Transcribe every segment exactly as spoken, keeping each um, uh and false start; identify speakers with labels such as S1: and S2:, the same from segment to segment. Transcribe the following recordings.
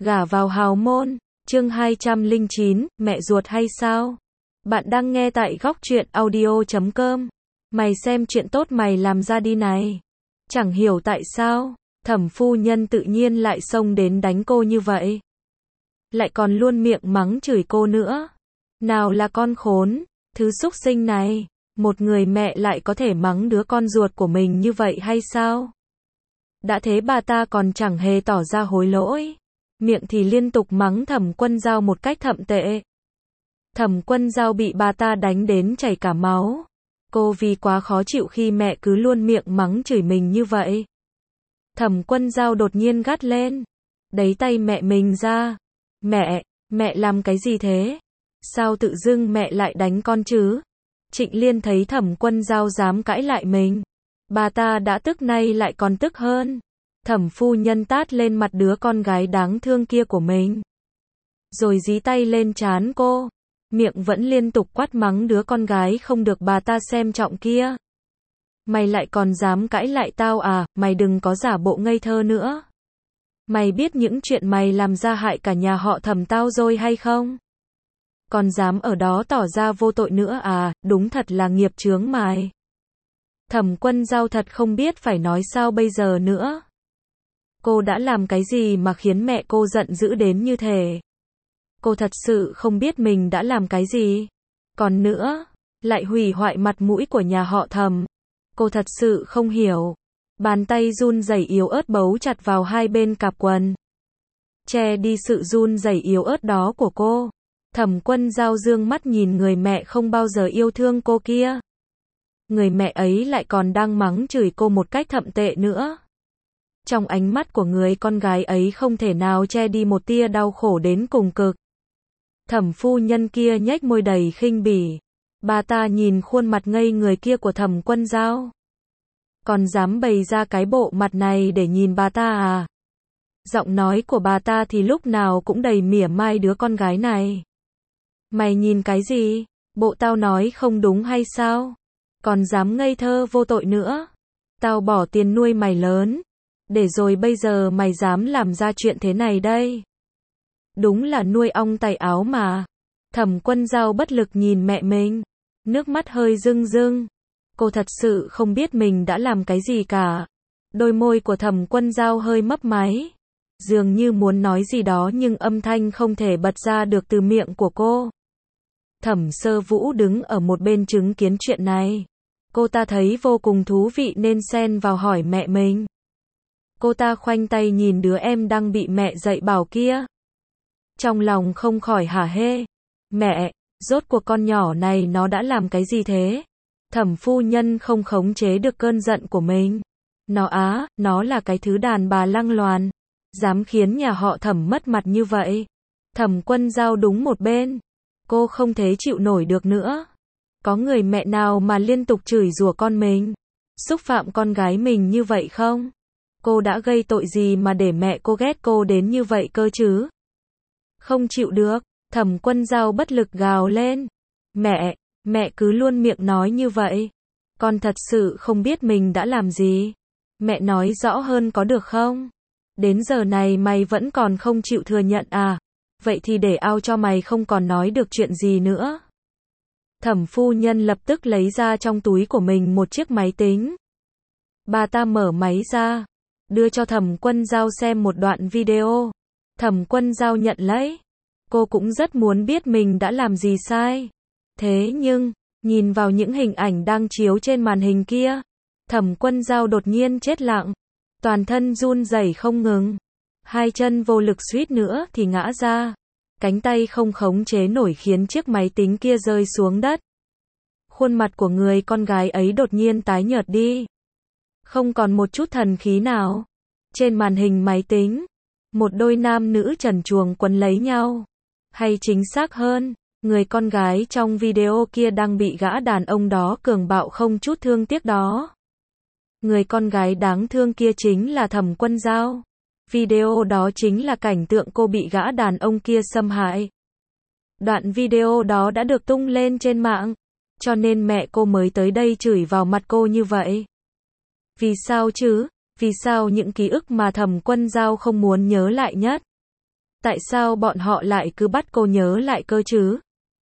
S1: Gả vào hào môn, chương hai trăm lẻ chín, mẹ ruột hay sao? Bạn đang nghe tại góc truyện audio chấm com. Mày xem chuyện tốt mày làm ra đi này. Chẳng hiểu tại sao, Thẩm phu nhân tự nhiên lại xông đến đánh cô như vậy. Lại còn luôn miệng mắng chửi cô nữa. Nào là con khốn, thứ súc sinh này, một người mẹ lại có thể mắng đứa con ruột của mình như vậy hay sao? Đã thế bà ta còn chẳng hề tỏ ra hối lỗi. Miệng thì liên tục mắng Thẩm Quân Dao một cách thậm tệ. Thẩm Quân Dao bị bà ta đánh đến chảy cả máu. Cô vì quá khó chịu khi mẹ cứ luôn miệng mắng chửi mình như vậy. Thẩm Quân Dao đột nhiên gắt lên. Đẩy tay mẹ mình ra. Mẹ, mẹ làm cái gì thế? Sao tự dưng mẹ lại đánh con chứ? Trịnh Liên thấy Thẩm Quân Dao dám cãi lại mình. Bà ta đã tức nay lại còn tức hơn. Thẩm phu nhân tát lên mặt đứa con gái đáng thương kia của mình. Rồi dí tay lên trán cô. Miệng vẫn liên tục quát mắng đứa con gái không được bà ta xem trọng kia. Mày lại còn dám cãi lại tao à, mày đừng có giả bộ ngây thơ nữa. Mày biết những chuyện mày làm ra hại cả nhà họ Thẩm tao rồi hay không? Còn dám ở đó tỏ ra vô tội nữa à, đúng thật là nghiệp chướng mày. Thẩm Quân Dao thật không biết phải nói sao bây giờ nữa. Cô đã làm cái gì mà khiến mẹ cô giận dữ đến như thế? Cô thật sự không biết mình đã làm cái gì. Còn nữa, lại hủy hoại mặt mũi của nhà họ Thẩm. Cô thật sự không hiểu. Bàn tay run rẩy yếu ớt bấu chặt vào hai bên cạp quần. Che đi sự run rẩy yếu ớt đó của cô. Thẩm Quân Dao dương mắt nhìn người mẹ không bao giờ yêu thương cô kia. Người mẹ ấy lại còn đang mắng chửi cô một cách thậm tệ nữa. Trong ánh mắt của người con gái ấy không thể nào che đi một tia đau khổ đến cùng cực. Thẩm phu nhân kia nhếch môi đầy khinh bỉ. Bà ta nhìn khuôn mặt ngây người kia của Thẩm Quân Dao. Còn dám bày ra cái bộ mặt này để nhìn bà ta à? Giọng nói của bà ta thì lúc nào cũng đầy mỉa mai đứa con gái này. Mày nhìn cái gì? Bộ tao nói không đúng hay sao? Còn dám ngây thơ vô tội nữa. Tao bỏ tiền nuôi mày lớn. Để rồi bây giờ mày dám làm ra chuyện thế này đây. Đúng là nuôi ong tày áo mà. Thẩm Quân Dao bất lực nhìn mẹ mình. Nước mắt hơi rưng rưng. Cô thật sự không biết mình đã làm cái gì cả. Đôi môi của Thẩm Quân Dao hơi mấp máy. Dường như muốn nói gì đó nhưng âm thanh không thể bật ra được từ miệng của cô. Thẩm Sơ Vũ đứng ở một bên chứng kiến chuyện này. Cô ta thấy vô cùng thú vị nên xen vào hỏi mẹ mình. Cô ta khoanh tay nhìn đứa em đang bị mẹ dạy bảo kia. Trong lòng không khỏi hả hê. Mẹ, rốt cuộc con nhỏ này nó đã làm cái gì thế? Thẩm phu nhân không khống chế được cơn giận của mình. Nó á, nó là cái thứ đàn bà lăng loàn. Dám khiến nhà họ Thẩm mất mặt như vậy. Thẩm Quân Dao đúng một bên. Cô không thể chịu nổi được nữa. Có người mẹ nào mà liên tục chửi rủa con mình, xúc phạm con gái mình như vậy không? Cô đã gây tội gì mà để mẹ cô ghét cô đến như vậy cơ chứ? Không chịu được, Thẩm Quân Dao bất lực gào lên. Mẹ, mẹ cứ luôn miệng nói như vậy. Con thật sự không biết mình đã làm gì. Mẹ nói rõ hơn có được không? Đến giờ này mày vẫn còn không chịu thừa nhận à? Vậy thì để ao cho mày không còn nói được chuyện gì nữa. Thẩm phu nhân lập tức lấy ra trong túi của mình một chiếc máy tính. Bà ta mở máy ra, đưa cho Thẩm Quân Dao xem một đoạn video. Thẩm Quân Dao nhận lấy. Cô cũng rất muốn biết mình đã làm gì sai. Thế nhưng, nhìn vào những hình ảnh đang chiếu trên màn hình kia, Thẩm Quân Dao đột nhiên chết lặng. Toàn thân run rẩy không ngừng. Hai chân vô lực suýt nữa thì ngã ra. Cánh tay không khống chế nổi khiến chiếc máy tính kia rơi xuống đất. Khuôn mặt của người con gái ấy đột nhiên tái nhợt đi. Không còn một chút thần khí nào. Trên màn hình máy tính, một đôi nam nữ trần truồng quấn lấy nhau. Hay chính xác hơn, người con gái trong video kia đang bị gã đàn ông đó cường bạo không chút thương tiếc đó. Người con gái đáng thương kia chính là Thẩm Quân Dao. Video đó chính là cảnh tượng cô bị gã đàn ông kia xâm hại. Đoạn video đó đã được tung lên trên mạng, cho nên mẹ cô mới tới đây chửi vào mặt cô như vậy. Vì sao chứ? Vì sao những ký ức mà Thẩm Quân Dao không muốn nhớ lại nhất? Tại sao bọn họ lại cứ bắt cô nhớ lại cơ chứ?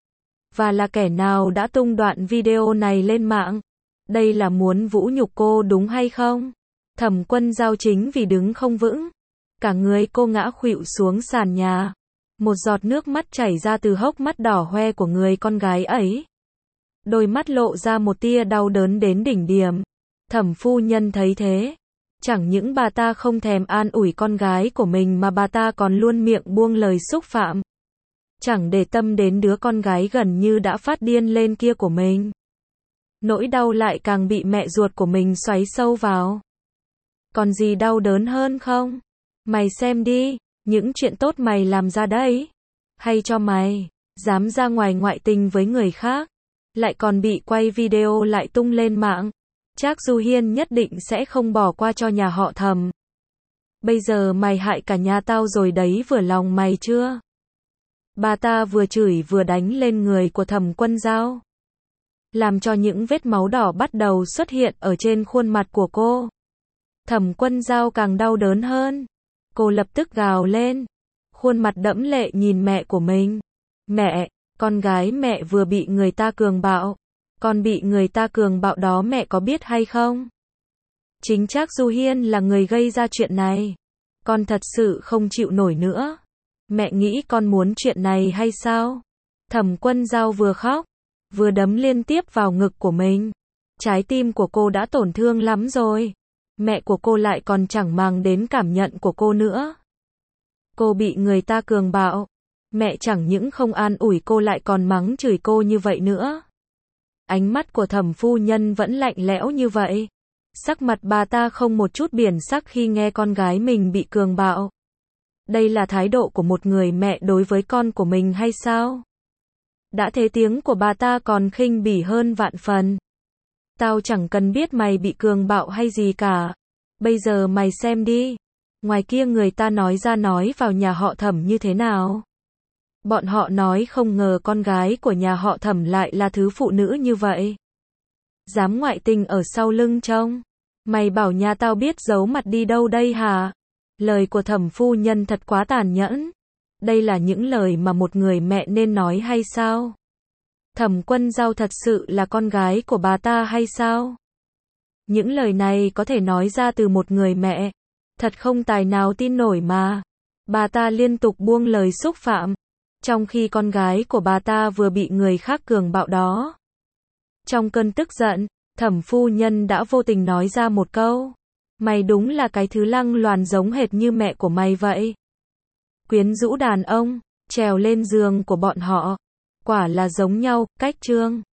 S1: Và là kẻ nào đã tung đoạn video này lên mạng? Đây là muốn vũ nhục cô đúng hay không? Thẩm Quân Dao chính vì đứng không vững, cả người cô ngã khuỵu xuống sàn nhà. Một giọt nước mắt chảy ra từ hốc mắt đỏ hoe của người con gái ấy. Đôi mắt lộ ra một tia đau đớn đến đỉnh điểm. Thẩm phu nhân thấy thế, chẳng những bà ta không thèm an ủi con gái của mình mà bà ta còn luôn miệng buông lời xúc phạm. Chẳng để tâm đến đứa con gái gần như đã phát điên lên kia của mình. Nỗi đau lại càng bị mẹ ruột của mình xoáy sâu vào. Còn gì đau đớn hơn không? Mày xem đi, những chuyện tốt mày làm ra đấy. Hay cho mày, dám ra ngoài ngoại tình với người khác, lại còn bị quay video lại tung lên mạng. Trác Du Hiên nhất định sẽ không bỏ qua cho nhà họ Thẩm. Bây giờ mày hại cả nhà tao rồi đấy, vừa lòng mày chưa? Bà ta vừa chửi vừa đánh lên người của Thẩm Quân Dao, làm cho những vết máu đỏ bắt đầu xuất hiện ở trên khuôn mặt của cô. Thẩm Quân Dao càng đau đớn hơn. Cô lập tức gào lên, khuôn mặt đẫm lệ nhìn mẹ của mình. Mẹ, con gái mẹ vừa bị người ta cường bạo. Con bị người ta cường bạo đó mẹ có biết hay không? Chính Trác Du Hiên là người gây ra chuyện này. Con thật sự không chịu nổi nữa. Mẹ nghĩ con muốn chuyện này hay sao? Thẩm Quân Dao vừa khóc, vừa đấm liên tiếp vào ngực của mình. Trái tim của cô đã tổn thương lắm rồi. Mẹ của cô lại còn chẳng màng đến cảm nhận của cô nữa. Cô bị người ta cường bạo. Mẹ chẳng những không an ủi cô lại còn mắng chửi cô như vậy nữa. Ánh mắt của Thẩm phu nhân vẫn lạnh lẽo như vậy. Sắc mặt bà ta không một chút biển sắc khi nghe con gái mình bị cường bạo. Đây là thái độ của một người mẹ đối với con của mình hay sao? Đã thế tiếng của bà ta còn khinh bỉ hơn vạn phần. Tao chẳng cần biết mày bị cường bạo hay gì cả. Bây giờ mày xem đi. Ngoài kia người ta nói ra nói vào nhà họ Thẩm như thế nào. Bọn họ nói không ngờ con gái của nhà họ Thẩm lại là thứ phụ nữ như vậy. Dám ngoại tình ở sau lưng trông. Mày bảo nhà tao biết giấu mặt đi đâu đây hả? Lời của Thẩm phu nhân thật quá tàn nhẫn. Đây là những lời mà một người mẹ nên nói hay sao? Thẩm Quân Dao thật sự là con gái của bà ta hay sao? Những lời này có thể nói ra từ một người mẹ. Thật không tài nào tin nổi mà. Bà ta liên tục buông lời xúc phạm, trong khi con gái của bà ta vừa bị người khác cường bạo đó. Trong cơn tức giận, Thẩm phu nhân đã vô tình nói ra một câu. Mày đúng là cái thứ lăng loàn giống hệt như mẹ của mày vậy. Quyến rũ đàn ông, trèo lên giường của bọn họ. Quả là giống nhau, cách trương.